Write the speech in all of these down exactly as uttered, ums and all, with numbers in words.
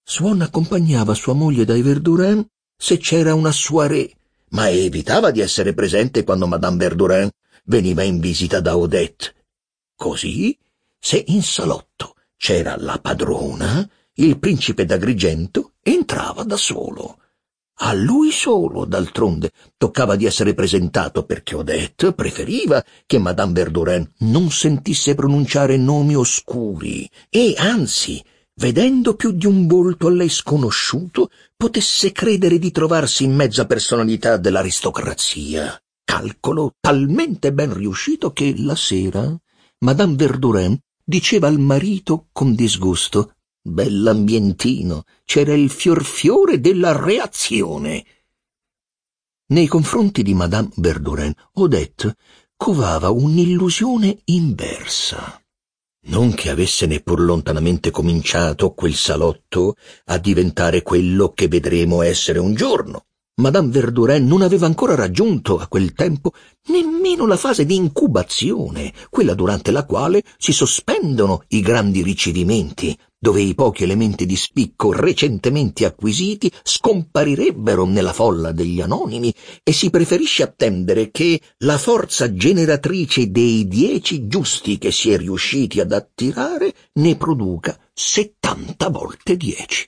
Swann accompagnava sua moglie dai Verdurin se c'era una soirée, ma evitava di essere presente quando Madame Verdurin veniva in visita da Odette. Così, se in salotto c'era la padrona, il principe d'Agrigento entrava da solo. A lui solo, d'altronde, toccava di essere presentato perché Odette preferiva che Madame Verdurin non sentisse pronunciare nomi oscuri e, anzi, vedendo più di un volto a lei sconosciuto, potesse credere di trovarsi in mezza personalità dell'aristocrazia. Calcolo talmente ben riuscito che la sera Madame Verdurin diceva al marito con disgusto: «Bell'ambientino, c'era il fior fiore della reazione». Nei confronti di Madame Verdurin, Odette covava un'illusione inversa. Non che avesse neppur lontanamente cominciato quel salotto a diventare quello che vedremo essere un giorno. Madame Verdurin non aveva ancora raggiunto a quel tempo nemmeno la fase di incubazione, quella durante la quale si sospendono i grandi ricevimenti, dove i pochi elementi di spicco recentemente acquisiti scomparirebbero nella folla degli anonimi e si preferisce attendere che la forza generatrice dei dieci giusti che si è riusciti ad attirare ne produca settanta volte dieci.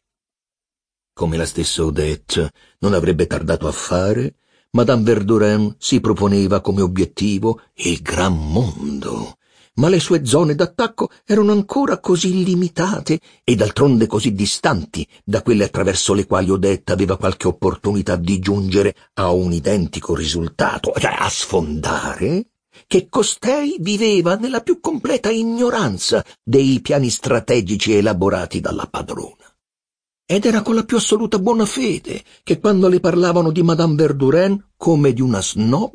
Come la stessa Odette non avrebbe tardato a fare, Madame Verdurin si proponeva come obiettivo il gran mondo, ma le sue zone d'attacco erano ancora così limitate e d'altronde così distanti da quelle attraverso le quali Odette aveva qualche opportunità di giungere a un identico risultato, cioè a sfondare, che costei viveva nella più completa ignoranza dei piani strategici elaborati dalla padrona. Ed era con la più assoluta buona fede che quando le parlavano di Madame Verdurin come di una snob,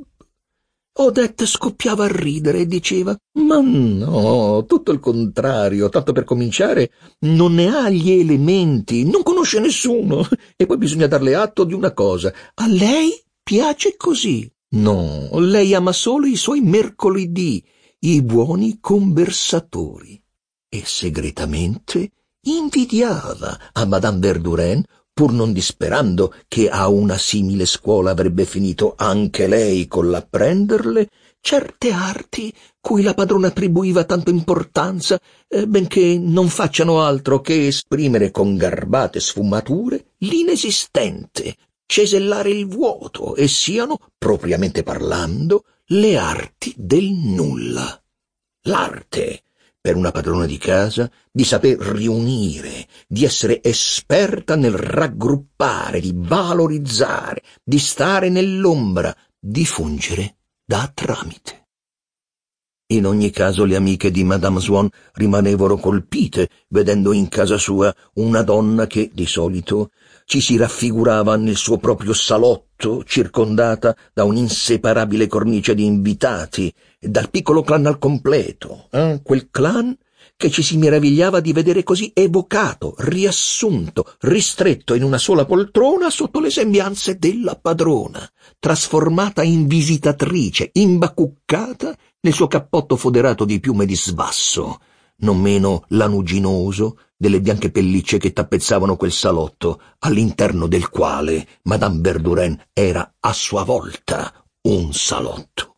Odette scoppiava a ridere e diceva: «Ma no, tutto il contrario, tanto per cominciare non ne ha gli elementi, non conosce nessuno, e poi bisogna darle atto di una cosa, a lei piace così. No, lei ama solo i suoi mercoledì, i buoni conversatori». E segretamente invidiava a Madame Verdurin, pur non disperando che a una simile scuola avrebbe finito anche lei con l'apprenderle, certe arti cui la padrona attribuiva tanta importanza, eh, benché non facciano altro che esprimere con garbate sfumature l'inesistente, cesellare il vuoto e siano, propriamente parlando, le arti del nulla. L'arte, per una padrona di casa, di saper riunire, di essere esperta nel raggruppare, di valorizzare, di stare nell'ombra, di fungere da tramite. In ogni caso le amiche di Madame Swann rimanevano colpite, vedendo in casa sua una donna che, di solito, ci si raffigurava nel suo proprio salotto, circondata da un'inseparabile cornice di invitati, dal piccolo clan al completo, eh? quel clan che ci si meravigliava di vedere così evocato, riassunto, ristretto in una sola poltrona sotto le sembianze della padrona, trasformata in visitatrice, imbacuccata nel suo cappotto foderato di piume di svasso, non meno lanuginoso delle bianche pellicce che tappezzavano quel salotto, all'interno del quale Madame Verdurin era a sua volta un salotto.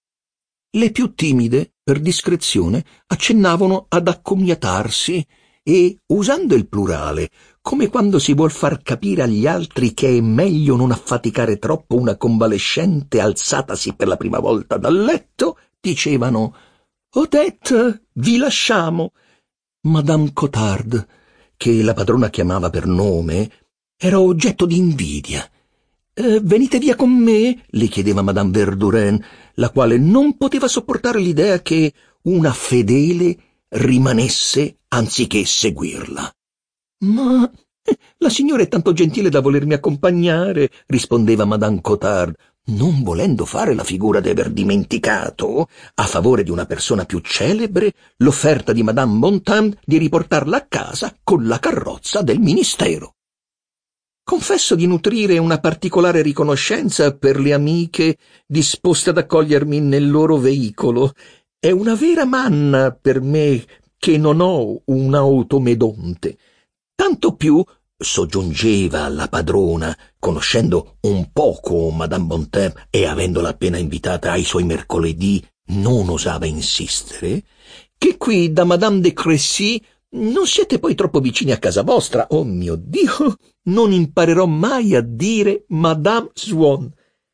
Le più timide, per discrezione, accennavano ad accomiatarsi e, usando il plurale, come quando si vuol far capire agli altri che è meglio non affaticare troppo una convalescente alzatasi per la prima volta dal letto, dicevano: «Odette, vi lasciamo». Madame Cottard, che la padrona chiamava per nome, era oggetto di invidia. Eh, «Venite via con me?» le chiedeva Madame Verdurin, la quale non poteva sopportare l'idea che una fedele rimanesse anziché seguirla. «Ma la signora è tanto gentile da volermi accompagnare», rispondeva Madame Cottard, non volendo fare la figura di aver dimenticato, a favore di una persona più celebre, l'offerta di Madame Bontemps di riportarla a casa con la carrozza del ministero. Confesso di nutrire una particolare riconoscenza per le amiche disposte ad accogliermi nel loro veicolo. È una vera manna per me che non ho un'automedonte. Tanto più soggiungeva alla padrona, conoscendo un poco Madame Bontemps e avendola appena invitata ai suoi mercoledì, non osava insistere, che qui da Madame de Crécy non siete poi troppo vicini a casa vostra. Oh mio Dio, non imparerò mai a dire Madame Swann.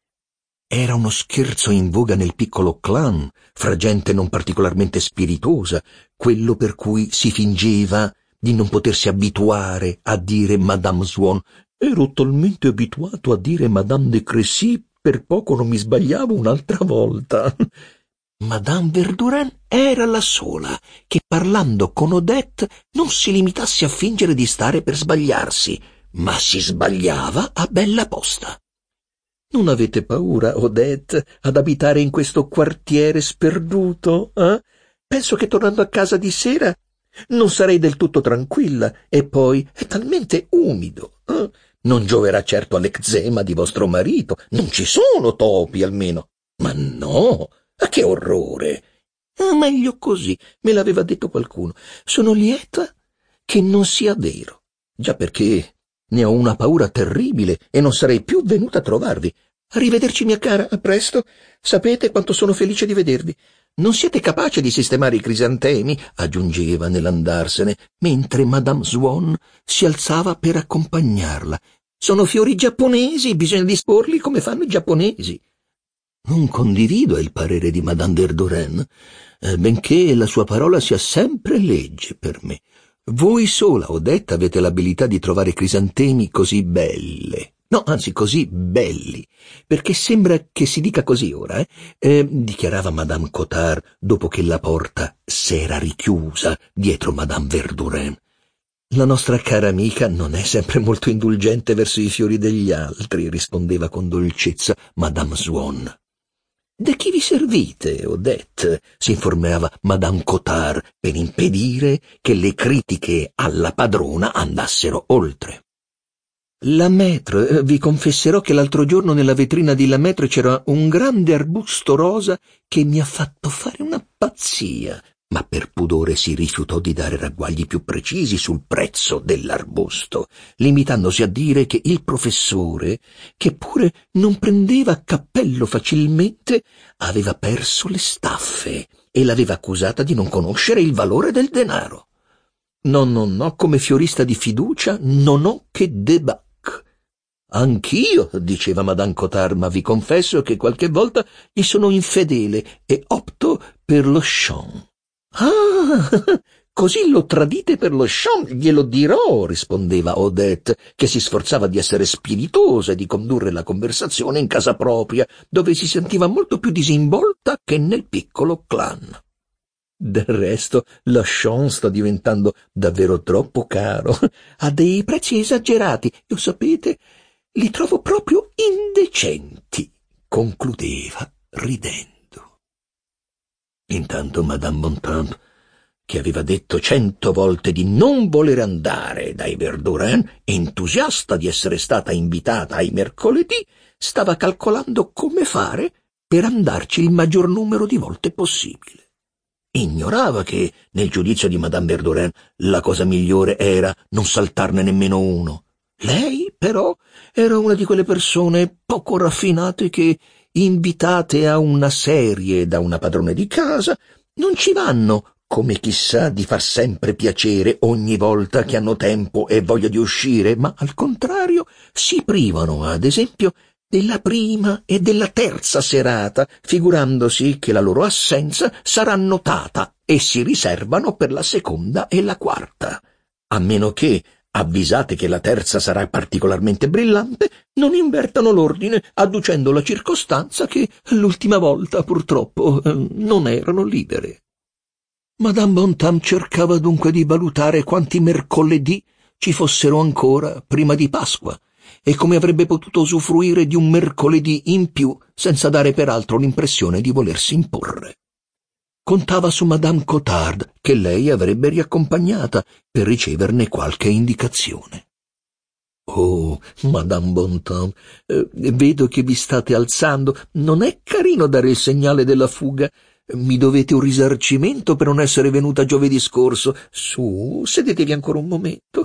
Era uno scherzo in voga nel piccolo clan, fra gente non particolarmente spiritosa, quello per cui si fingeva di non potersi abituare a dire Madame Swann. Ero talmente abituato a dire Madame de Crécy, per poco non mi sbagliavo un'altra volta. Madame Verdurin era la sola che, parlando con Odette, non si limitasse a fingere di stare per sbagliarsi, ma si sbagliava a bella posta. Non avete paura, Odette, ad abitare in questo quartiere sperduto, eh? Penso che tornando a casa di sera non sarei del tutto tranquilla, e poi è talmente umido, eh? Non gioverà certo all'eczema di vostro marito. Non ci sono topi, almeno. Ma no, a che orrore! Ah, meglio così, me l'aveva detto qualcuno. Sono lieta che non sia vero, già perché ne ho una paura terribile e non sarei più venuta a trovarvi. Arrivederci, mia cara, a presto. Sapete quanto sono felice di vedervi. Non siete capace di sistemare i crisantemi? Aggiungeva nell'andarsene, mentre Madame Swann si alzava per accompagnarla. Sono fiori giapponesi, bisogna disporli come fanno i giapponesi. Non condivido il parere di Madame Verdurin, eh, benché la sua parola sia sempre legge per me. Voi sola, Odette, avete l'abilità di trovare crisantemi così belle. No, anzi, così belli, perché sembra che si dica così ora, eh? eh dichiarava Madame Cottard dopo che la porta s'era richiusa dietro Madame Verdurin. La nostra cara amica non è sempre molto indulgente verso i fiori degli altri, rispondeva con dolcezza Madame Swann. Da chi vi servite, Odette? Si informava Madame Cottard per impedire che le critiche alla padrona andassero oltre. La Maître, vi confesserò che l'altro giorno nella vetrina di La Maître c'era un grande arbusto rosa che mi ha fatto fare una pazzia, ma per pudore si rifiutò di dare ragguagli più precisi sul prezzo dell'arbusto, limitandosi a dire che il professore, che pure non prendeva cappello facilmente, aveva perso le staffe e l'aveva accusata di non conoscere il valore del denaro. No, no, no, come fiorista di fiducia non ho che débat. Anch'io, diceva Madame Cottard, ma vi confesso che qualche volta gli sono infedele e opto per lo chant. Ah, così lo tradite per lo chant, glielo dirò, rispondeva Odette, che si sforzava di essere spiritosa e di condurre la conversazione in casa propria, dove si sentiva molto più disinvolta che nel piccolo clan. Del resto, lo chant sta diventando davvero troppo caro, ha dei prezzi esagerati, e lo sapete, li trovo proprio indecenti, concludeva ridendo. Intanto Madame Bontemps, che aveva detto cento volte di non volere andare dai Verdurin, entusiasta di essere stata invitata ai mercoledì, stava calcolando come fare per andarci il maggior numero di volte possibile. Ignorava che, nel giudizio di Madame Verdurin, la cosa migliore era non saltarne nemmeno uno. Lei, però, era una di quelle persone poco raffinate che, invitate a una serie da una padrona di casa, non ci vanno, come chissà di far sempre piacere ogni volta che hanno tempo e voglia di uscire, ma al contrario si privano, ad esempio, della prima e della terza serata, figurandosi che la loro assenza sarà notata e si riservano per la seconda e la quarta, a meno che, avvisate che la terza sarà particolarmente brillante, non invertano l'ordine, adducendo la circostanza che l'ultima volta, purtroppo, non erano libere. Madame Bontemps cercava dunque di valutare quanti mercoledì ci fossero ancora prima di Pasqua e come avrebbe potuto usufruire di un mercoledì in più senza dare peraltro l'impressione di volersi imporre. Contava su Madame Cottard, che lei avrebbe riaccompagnata per riceverne qualche indicazione. «Oh, Madame Bontemps, eh, vedo che vi state alzando. Non è carino dare il segnale della fuga. Mi dovete un risarcimento per non essere venuta giovedì scorso. Su, sedetevi ancora un momento.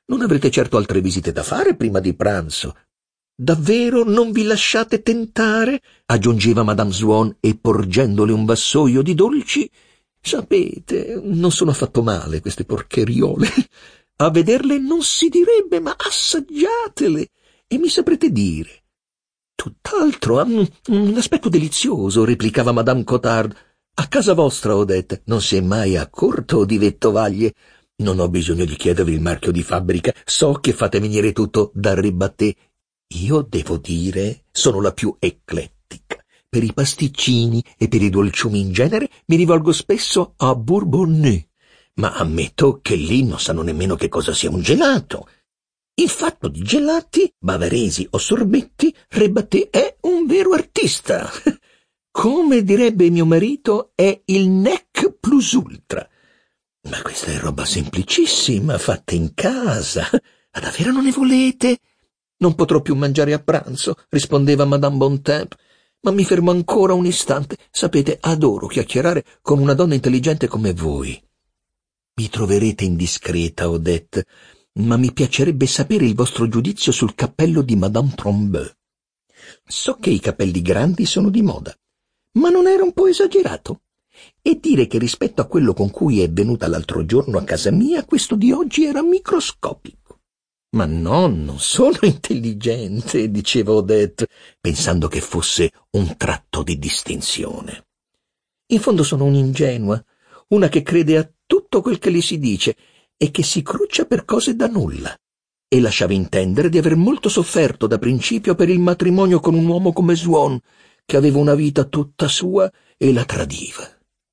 Non avrete certo altre visite da fare prima di pranzo. Davvero non vi lasciate tentare? Aggiungeva Madame Swan e porgendole un vassoio di dolci. Sapete, non sono affatto male queste porcheriole. A vederle non si direbbe, ma assaggiatele e mi saprete dire. Tutt'altro, hanno un aspetto delizioso, replicava Madame Cottard. A casa vostra, Odette, non si è mai accorto di vettovaglie. Non ho bisogno di chiedervi il marchio di fabbrica, so che fate venire tutto da Rebatté. Io, devo dire, sono la più eclettica. Per i pasticcini e per i dolciumi in genere mi rivolgo spesso a Bourbonnais, ma ammetto che lì non sanno nemmeno che cosa sia un gelato. In fatto di gelati, bavaresi o sorbetti, Rebatté è un vero artista. Come direbbe mio marito, è il nec plus ultra. Ma questa è roba semplicissima, fatta in casa. Ma davvero non ne volete? Non potrò più mangiare a pranzo, rispondeva Madame Bontemps. Ma mi fermo ancora un istante. Sapete, adoro chiacchierare con una donna intelligente come voi. Mi troverete indiscreta, Odette, ma mi piacerebbe sapere il vostro giudizio sul cappello di Madame Trombeau. So che i capelli grandi sono di moda, ma non era un po' esagerato? E dire che rispetto a quello con cui è venuta l'altro giorno a casa mia, questo di oggi era microscopico. Ma no, non sono intelligente, diceva Odette, pensando che fosse un tratto di distinzione. In fondo sono un'ingenua, una che crede a tutto quel che le si dice e che si cruccia per cose da nulla. E lasciava intendere di aver molto sofferto da principio per il matrimonio con un uomo come Swan, che aveva una vita tutta sua e la tradiva.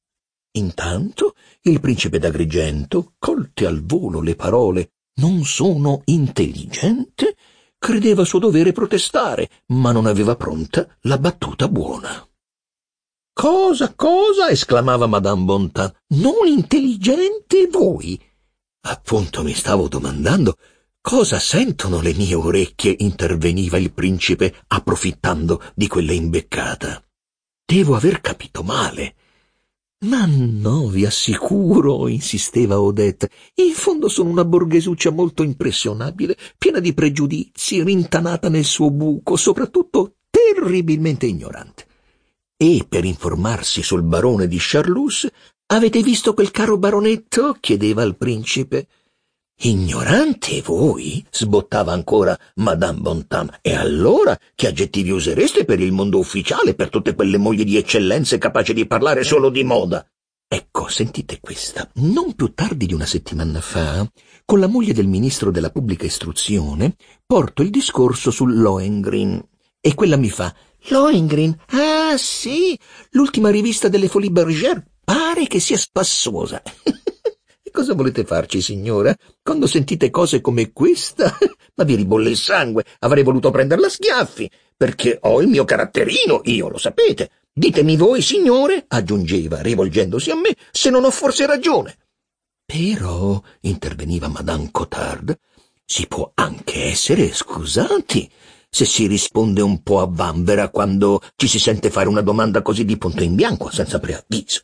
Intanto il principe d'Agrigento, colte al volo le parole «non sono intelligente», credeva suo dovere protestare, ma non aveva pronta la battuta buona. «Cosa, cosa?» esclamava Madame Bontemps. «Non intelligente voi?» «Appunto mi stavo domandando cosa sentono le mie orecchie», interveniva il principe, approfittando di quella imbeccata. «Devo aver capito male». «Ma no, vi assicuro», insisteva Odette, «in fondo sono una borghesuccia molto impressionabile, piena di pregiudizi, rintanata nel suo buco, soprattutto terribilmente ignorante. E per informarsi sul barone di Charlus, avete visto quel caro baronetto?» chiedeva il principe. «Ignorante voi?» sbottava ancora Madame Bontemps. «E allora che aggettivi usereste per il mondo ufficiale, per tutte quelle mogli di eccellenze capaci di parlare solo di moda?» Ecco, sentite questa. Non più tardi di una settimana fa, con la moglie del ministro della pubblica istruzione, porto il discorso sul Lohengrin. E quella mi fa: «Lohengrin? Ah, sì, l'ultima rivista delle Folies Bergère pare che sia spassosa». Cosa volete farci, signora? Quando sentite cose come questa, ma vi ribolle il sangue, avrei voluto prenderla a schiaffi, perché ho il mio caratterino, io lo sapete. Ditemi voi, signore, aggiungeva, rivolgendosi a me, se non ho forse ragione. Però, interveniva Madame Cottard, si può anche essere scusati se si risponde un po' a vanvera quando ci si sente fare una domanda così di punto in bianco, senza preavviso.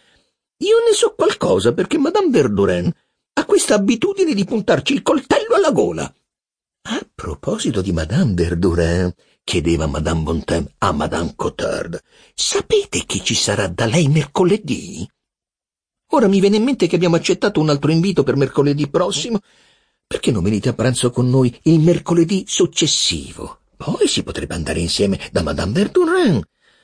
Io ne so qualcosa, perché Madame Verdurin ha questa abitudine di puntarci il coltello alla gola. A proposito di Madame Verdurin, chiedeva Madame Bontemps a Madame Cottard, sapete chi ci sarà da lei mercoledì? Ora mi viene in mente che abbiamo accettato un altro invito per mercoledì prossimo. Perché non venite a pranzo con noi il mercoledì successivo? Poi si potrebbe andare insieme da Madame Verdurin.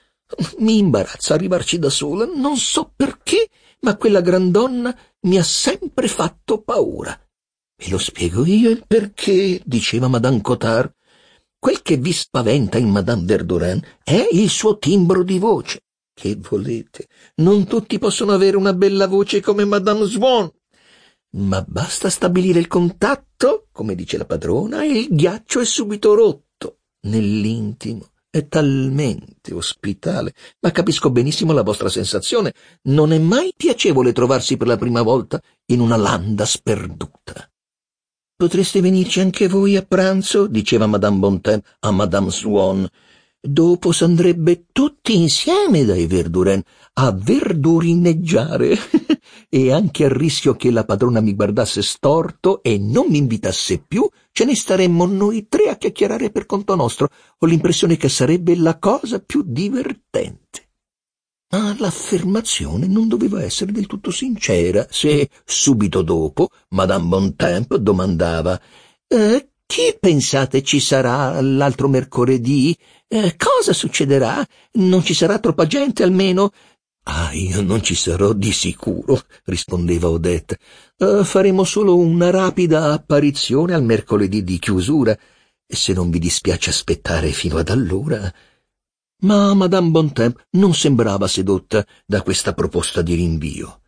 Mi imbarazza arrivarci da sola, non so perché, ma quella grandonna mi ha sempre fatto paura. Ve lo spiego io il perché, diceva Madame Cottard. Quel che vi spaventa in Madame Verdurin è il suo timbro di voce. Che volete? Non tutti possono avere una bella voce come Madame Swan. Ma basta stabilire il contatto, come dice la padrona, e il ghiaccio è subito rotto. Nell'intimo è talmente ospitale, ma capisco benissimo la vostra sensazione. Non è mai piacevole trovarsi per la prima volta in una landa sperduta. «Potreste venirci anche voi a pranzo?» diceva Madame Bontemps a Madame Swan. Dopo s'andrebbe tutti insieme dai Verdurin a verdurineggiare e anche a rischio che la padrona mi guardasse storto e non mi invitasse più, ce ne staremmo noi tre a chiacchierare per conto nostro. Ho l'impressione che sarebbe la cosa più divertente. Ma l'affermazione non doveva essere del tutto sincera se, subito dopo, Madame Bontemps domandava eh, «Chi pensate ci sarà l'altro mercoledì? Eh, cosa succederà? Non ci sarà troppa gente, almeno?» «Ah, io non ci sarò di sicuro», rispondeva Odette. Eh, «faremo solo una rapida apparizione al mercoledì di chiusura, e se non vi dispiace aspettare fino ad allora...» Ma Madame Bontemps non sembrava sedotta da questa proposta di rinvio.